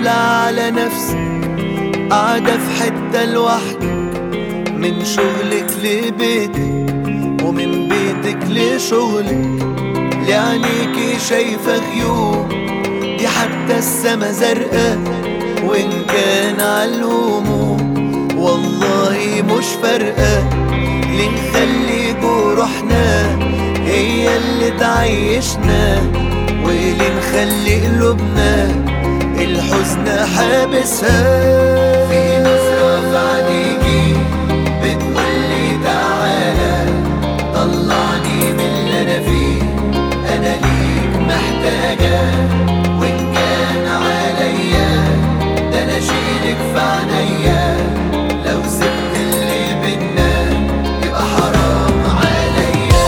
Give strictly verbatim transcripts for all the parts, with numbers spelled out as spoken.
ولا على نفسك، قاعدة في حتة لوحدك، من شغلك لبيتك ومن بيتك لشغلك، لعينيكي شايفة غيوم، دي حتى السما زرقاء، وإن كان عالهموم والله مش فارقة. ليه نخلي جروحنا هي اللي تعيشنا، وليه نخلي قلوبنا الحزن حابسها؟ في نظرة في عينيكي بتقولي تعالى طلعني من اللي أنا فيه، أنا ليك محتاجة، وإن كان عليا ده أنا أشيلك في عينيا، لو سبت اللي بينا يبقى حرام عليا.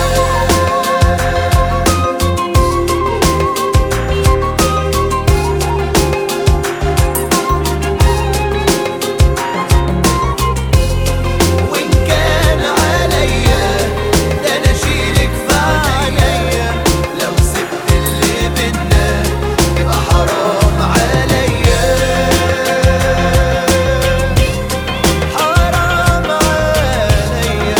وإن كان عليا ده أنا أشيلك في عينيا، لو سبت اللي بينا يبقى حرام عليا، حرام عليا.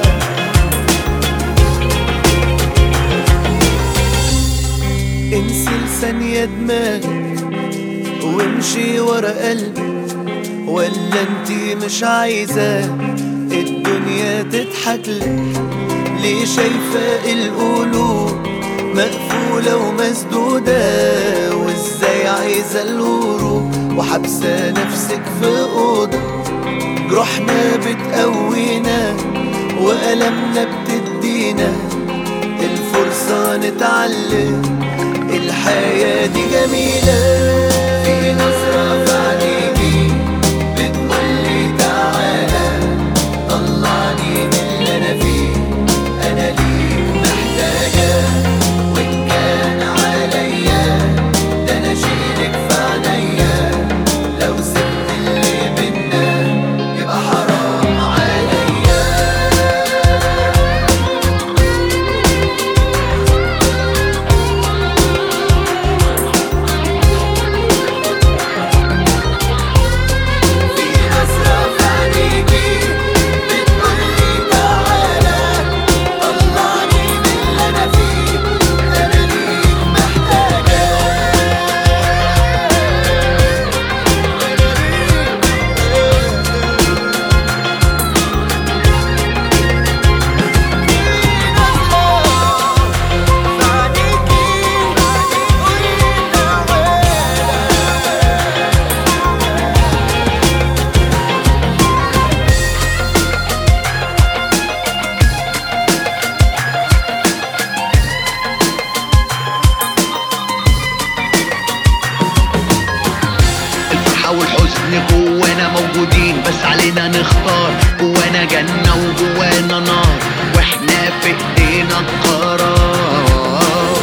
انسي لثانية دماغك وامشي ورا قلبك، ولا انتي مش عايزة الدنيا تضحكلك؟ ليه شايفة القلوب مقفولة ومسدودة، وازاي عايزة الهروب وحبسة نفسك في أوضة؟ جروحنا بتقوينا وألمنا بتدينا الفرصة نتعلم الحياة دي جميلة. في نظرة في عينيكي بتقولي تعالى طلعني من اللي أنا فيه، أنا ليك محتاجة، وإن كان عليا ده أنا أشيلك في عينيا، لو سبت اللي بينا يبقى حرام عليا. في نظرة في عينيكي بتقولي تعالى طلعني من اللي أنا فيه، أنا ليك محتاجة. الفرحة والحزن جوانا موجودين، بس علينا نختار، جوانا جنة وجوانا نار، واحنا في ايدينا القرار.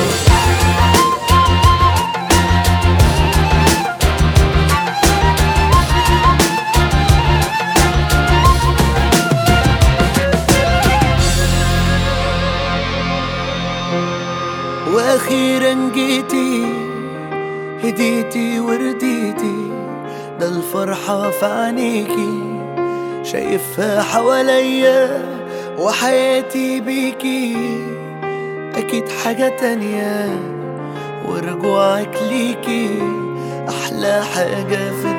واخيرا جيتي هديتي ورديتي، ده الفرحة في عينيكي شايفها حواليا، وحياتي بيكي اكيد حاجة تانية، ورجوعك ليكي احلى حاجة في